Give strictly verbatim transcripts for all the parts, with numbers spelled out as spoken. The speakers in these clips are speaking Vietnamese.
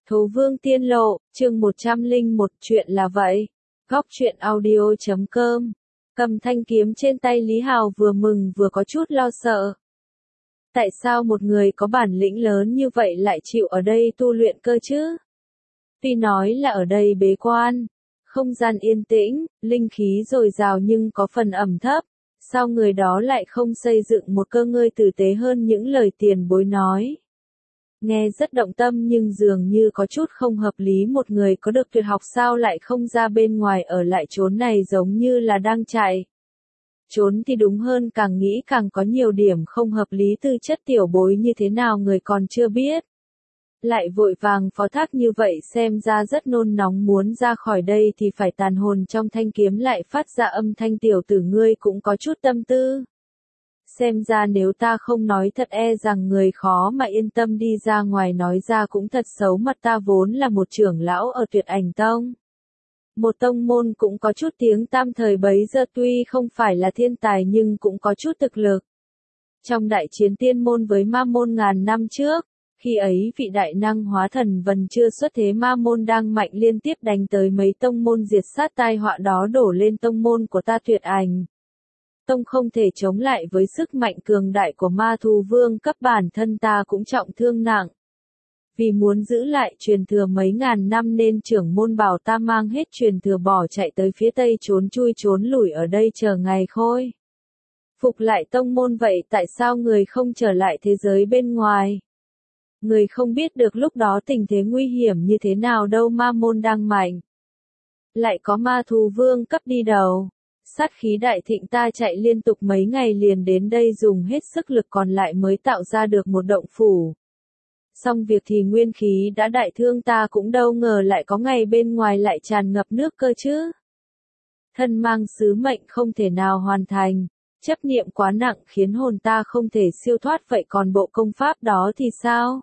Thố Vương Tiên Lộ, chương một trăm lẻ một, chuyện là vậy. Góc truyện audio chấm com. Cầm thanh kiếm trên tay Lý Hào vừa mừng vừa có chút lo sợ. Tại sao một người có bản lĩnh lớn như vậy lại chịu ở đây tu luyện cơ chứ? Tuy nói là ở đây bế quan, không gian yên tĩnh, linh khí dồi dào nhưng có phần ẩm thấp, sao người đó lại không xây dựng một cơ ngơi tử tế hơn những lời tiền bối nói? Nghe rất động tâm nhưng dường như có chút không hợp lý, một người có được tuyệt học sao lại không ra bên ngoài ở lại chốn này giống như là đang chạy. Trốn thì đúng hơn, càng nghĩ càng có nhiều điểm không hợp lý, tư chất tiểu bối như thế nào người còn chưa biết. Lại vội vàng phó thác như vậy, xem ra rất nôn nóng, muốn ra khỏi đây thì phải tàn hồn trong thanh kiếm lại phát ra âm thanh, tiểu tử ngươi cũng có chút tâm tư. Xem ra nếu ta không nói thật e rằng người khó mà yên tâm đi ra ngoài, nói ra cũng thật xấu mặt, ta vốn là một trưởng lão ở Tuyệt Ảnh Tông. Một tông môn cũng có chút tiếng tăm thời bấy giờ, tuy không phải là thiên tài nhưng cũng có chút thực lực. Trong đại chiến tiên môn với ma môn ngàn năm trước, khi ấy vị đại năng hóa thần vần chưa xuất thế, ma môn đang mạnh liên tiếp đánh tới mấy tông môn, diệt sát, tai họa đó đổ lên tông môn của ta Tuyệt Ảnh Tông không thể chống lại với sức mạnh cường đại của ma thú vương cấp, bản thân ta cũng trọng thương nặng. Vì muốn giữ lại truyền thừa mấy ngàn năm nên trưởng môn bảo ta mang hết truyền thừa bỏ chạy tới phía tây, trốn chui trốn lủi ở đây chờ ngày khôi phục lại tông môn. Vậy tại sao người không trở lại thế giới bên ngoài? Người không biết được lúc đó tình thế nguy hiểm như thế nào đâu, ma môn đang mạnh, lại có ma thú vương cấp đi đầu. Sát khí đại thịnh, ta chạy liên tục mấy ngày liền đến đây, dùng hết sức lực còn lại mới tạo ra được một động phủ. Xong việc thì nguyên khí đã đại thương, ta cũng đâu ngờ lại có ngày bên ngoài lại tràn ngập nước cơ chứ. Thân mang sứ mệnh không thể nào hoàn thành, chấp niệm quá nặng khiến hồn ta không thể siêu thoát, vậy còn bộ công pháp đó thì sao?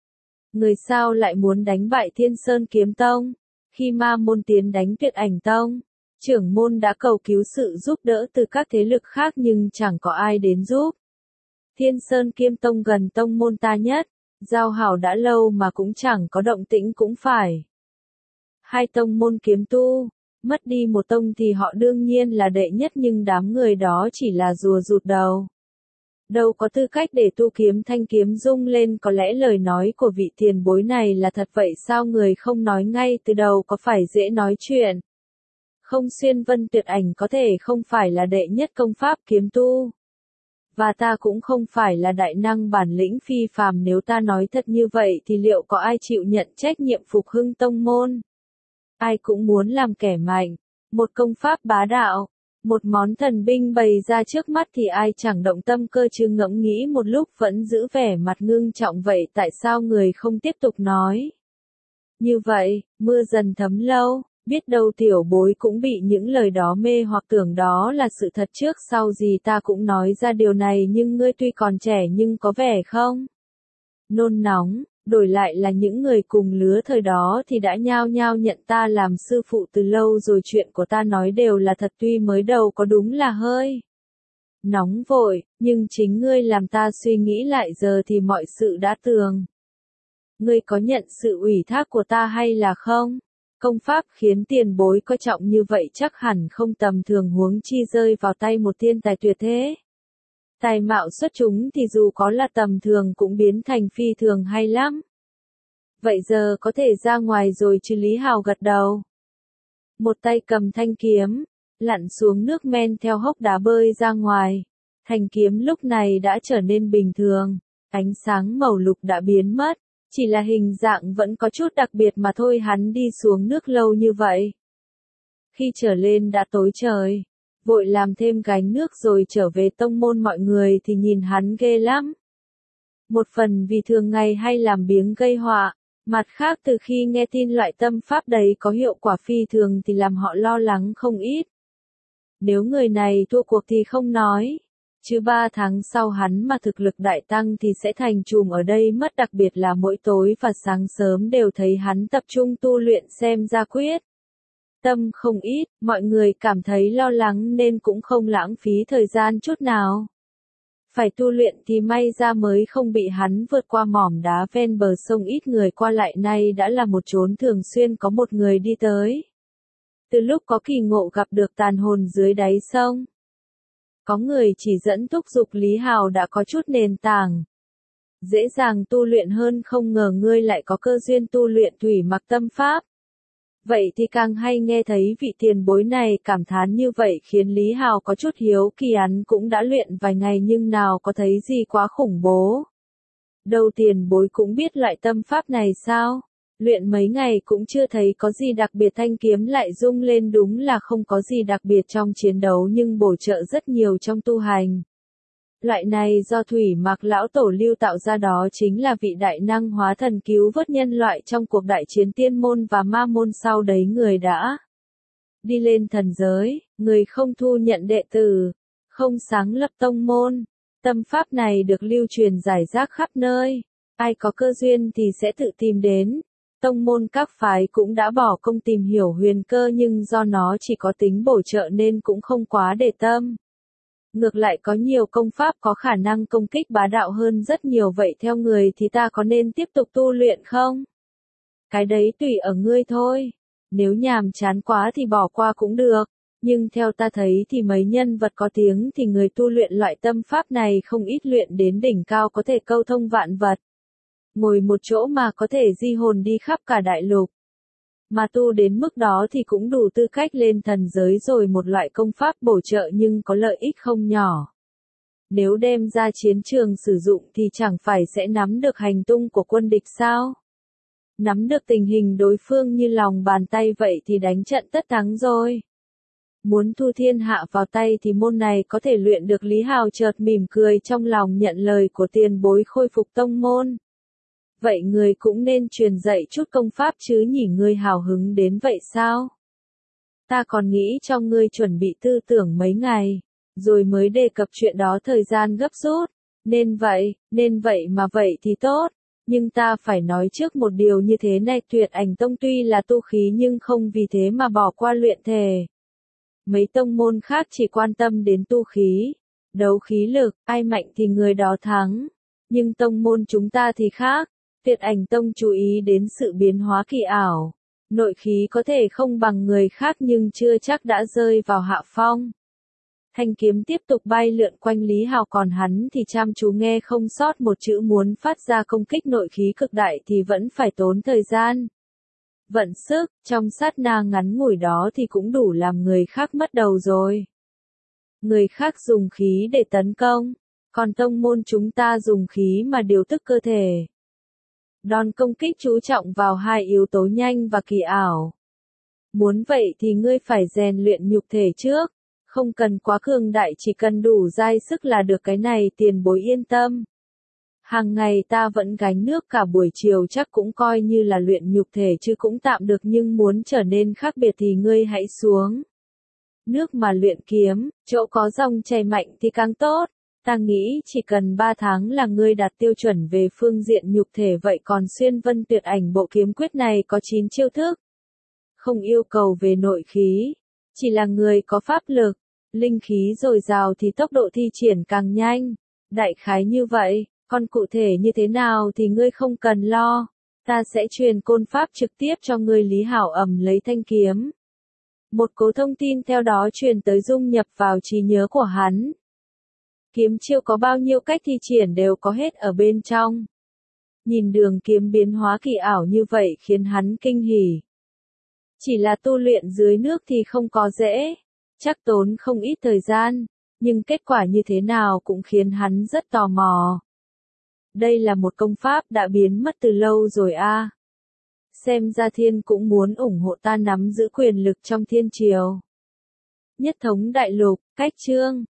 Người sao lại muốn đánh bại Thiên Sơn Kiếm Tông? Khi ma môn tiến đánh Tuyệt Ảnh Tông, trưởng môn đã cầu cứu sự giúp đỡ từ các thế lực khác nhưng chẳng có ai đến giúp. Thiên Sơn Kiếm Tông gần tông môn ta nhất, giao hảo đã lâu mà cũng chẳng có động tĩnh, cũng phải. Hai tông môn kiếm tu, mất đi một tông thì họ đương nhiên là đệ nhất, nhưng đám người đó chỉ là rùa rụt đầu. Đâu có tư cách để tu kiếm. Thanh kiếm rung lên, có lẽ lời nói của vị tiền bối này là thật, vậy sao người không nói ngay từ đầu, có phải dễ nói chuyện? Không, Xuyên Vân Tuyệt Ảnh có thể không phải là đệ nhất công pháp kiếm tu. Và ta cũng không phải là đại năng bản lĩnh phi phàm, nếu ta nói thật như vậy thì liệu có ai chịu nhận trách nhiệm phục hưng tông môn? Ai cũng muốn làm kẻ mạnh, một công pháp bá đạo, một món thần binh bày ra trước mắt thì ai chẳng động tâm cơ chứ. Ngẫm nghĩ một lúc vẫn giữ vẻ mặt ngưng trọng, vậy tại sao người không tiếp tục nói? Như vậy, mưa dần thấm lâu. Biết đâu tiểu bối cũng bị những lời đó mê hoặc tưởng đó là sự thật, trước sau gì ta cũng nói ra điều này, nhưng ngươi tuy còn trẻ nhưng có vẻ không nôn nóng, đổi lại là những người cùng lứa thời đó thì đã nhao nhao nhận ta làm sư phụ từ lâu rồi, chuyện của ta nói đều là thật, tuy mới đầu có đúng là hơi nóng vội, nhưng chính ngươi làm ta suy nghĩ lại, giờ thì mọi sự đã tường. Ngươi có nhận sự ủy thác của ta hay là không? Công pháp khiến tiền bối coi trọng như vậy chắc hẳn không tầm thường, huống chi rơi vào tay một thiên tài tuyệt thế. Tài mạo xuất chúng thì dù có là tầm thường cũng biến thành phi thường hay lắm. Vậy giờ có thể ra ngoài rồi chứ? Lý Hào gật đầu. Một tay cầm thanh kiếm, lặn xuống nước men theo hốc đá bơi ra ngoài. Thanh kiếm lúc này đã trở nên bình thường, ánh sáng màu lục đã biến mất. Chỉ là hình dạng vẫn có chút đặc biệt mà thôi. Hắn đi xuống nước lâu như vậy, khi trở lên đã tối trời, vội làm thêm gánh nước rồi trở về tông môn, mọi người thì nhìn hắn ghê lắm. Một phần vì thường ngày hay làm biếng gây họa, mặt khác từ khi nghe tin loại tâm pháp đấy có hiệu quả phi thường thì làm họ lo lắng không ít. Nếu người này thua cuộc thì không nói, chứ ba tháng sau hắn mà thực lực đại tăng thì sẽ thành trùm ở đây mất, đặc biệt là mỗi tối và sáng sớm đều thấy hắn tập trung tu luyện, xem ra quyết tâm không ít. Mọi người cảm thấy lo lắng nên cũng không lãng phí thời gian chút nào. Phải tu luyện thì may ra mới không bị hắn vượt qua mỏm đá ven bờ sông ít người qua lại, nay đã là một chốn thường xuyên có một người đi tới. Từ lúc có kỳ ngộ gặp được tàn hồn dưới đáy sông, có người chỉ dẫn thúc giục, Lý Hào đã có chút nền tảng, dễ dàng tu luyện hơn, không ngờ ngươi lại có cơ duyên tu luyện thủy mặc tâm pháp. Vậy thì càng hay, nghe thấy vị tiền bối này cảm thán như vậy khiến Lý Hào có chút hiếu kỳ. Hắn cũng đã luyện vài ngày nhưng nào có thấy gì quá khủng bố. Đâu tiền bối cũng biết loại tâm pháp này sao? Luyện mấy ngày cũng chưa thấy có gì đặc biệt. Thanh kiếm lại rung lên, đúng là không có gì đặc biệt trong chiến đấu nhưng bổ trợ rất nhiều trong tu hành. Loại này do Thủy Mạc lão tổ lưu tạo ra, đó chính là vị đại năng hóa thần cứu vớt nhân loại trong cuộc đại chiến tiên môn và ma môn. Sau đấy người đã đi lên thần giới, người không thu nhận đệ tử, không sáng lập tông môn. Tâm pháp này được lưu truyền rải rác khắp nơi, ai có cơ duyên thì sẽ tự tìm đến. Tông môn các phái cũng đã bỏ công tìm hiểu huyền cơ nhưng do nó chỉ có tính bổ trợ nên cũng không quá để tâm. Ngược lại có nhiều công pháp có khả năng công kích bá đạo hơn rất nhiều. Vậy theo người thì ta có nên tiếp tục tu luyện không? Cái đấy tùy ở ngươi thôi. Nếu nhàm chán quá thì bỏ qua cũng được. Nhưng theo ta thấy thì mấy nhân vật có tiếng thì người tu luyện loại tâm pháp này không ít, luyện đến đỉnh cao có thể câu thông vạn vật. Ngồi một chỗ mà có thể di hồn đi khắp cả đại lục. Mà tu đến mức đó thì cũng đủ tư cách lên thần giới rồi. Một loại công pháp bổ trợ nhưng có lợi ích không nhỏ. Nếu đem ra chiến trường sử dụng thì chẳng phải sẽ nắm được hành tung của quân địch sao? Nắm được tình hình đối phương như lòng bàn tay vậy thì đánh trận tất thắng rồi. Muốn thu thiên hạ vào tay thì môn này có thể luyện được. Lý Hào chợt mỉm cười trong lòng, nhận lời của tiền bối khôi phục tông môn. Vậy người cũng nên truyền dạy chút công pháp chứ nhỉ? Ngươi hào hứng đến vậy sao? Ta còn nghĩ cho ngươi chuẩn bị tư tưởng mấy ngày, rồi mới đề cập chuyện đó, thời gian gấp rút. Nên vậy, nên vậy mà vậy thì tốt. Nhưng ta phải nói trước một điều như thế này, Tuyệt Ảnh Tông tuy là tu khí nhưng không vì thế mà bỏ qua luyện thể. Mấy tông môn khác chỉ quan tâm đến tu khí, đấu khí lực, ai mạnh thì người đó thắng. Nhưng tông môn chúng ta thì khác. Tuyệt Ảnh Tông chú ý đến sự biến hóa kỳ ảo. Nội khí có thể không bằng người khác nhưng chưa chắc đã rơi vào hạ phong. Thanh kiếm tiếp tục bay lượn quanh Lý Hào, còn hắn thì chăm chú nghe không sót một chữ. Muốn phát ra công kích nội khí cực đại thì vẫn phải tốn thời gian, vận sức, trong sát na ngắn ngủi đó thì cũng đủ làm người khác mất đầu rồi. Người khác dùng khí để tấn công, còn tông môn chúng ta dùng khí mà điều tức cơ thể. Đòn công kích chú trọng vào hai yếu tố nhanh và kỳ ảo. Muốn vậy thì ngươi phải rèn luyện nhục thể trước, không cần quá cường đại, chỉ cần đủ dai sức là được. Cái này tiền bối yên tâm. Hàng ngày ta vẫn gánh nước cả buổi chiều, chắc cũng coi như là luyện nhục thể chứ cũng tạm được, nhưng muốn trở nên khác biệt thì ngươi hãy xuống nước mà luyện kiếm, chỗ có dòng chảy mạnh thì càng tốt. Ta nghĩ chỉ cần ba tháng là ngươi đạt tiêu chuẩn về phương diện nhục thể. Vậy còn Xuyên Vân Tuyệt Ảnh Bộ Kiếm Quyết này có chín chiêu thức, không yêu cầu về nội khí, chỉ là người có pháp lực, linh khí dồi dào thì tốc độ thi triển càng nhanh. Đại khái như vậy, còn cụ thể như thế nào thì ngươi không cần lo, ta sẽ truyền côn pháp trực tiếp cho ngươi. Lý Hảo ầm lấy thanh kiếm. Một cỗ thông tin theo đó truyền tới, dung nhập vào trí nhớ của hắn. Kiếm chiêu có bao nhiêu cách thi triển đều có hết ở bên trong. Nhìn đường kiếm biến hóa kỳ ảo như vậy khiến hắn kinh hỉ. Chỉ là tu luyện dưới nước thì không có dễ, chắc tốn không ít thời gian, nhưng kết quả như thế nào cũng khiến hắn rất tò mò. Đây là một công pháp đã biến mất từ lâu rồi a. À. Xem ra Thiên cũng muốn ủng hộ ta nắm giữ quyền lực trong thiên triều. Nhất thống đại lục, cách chương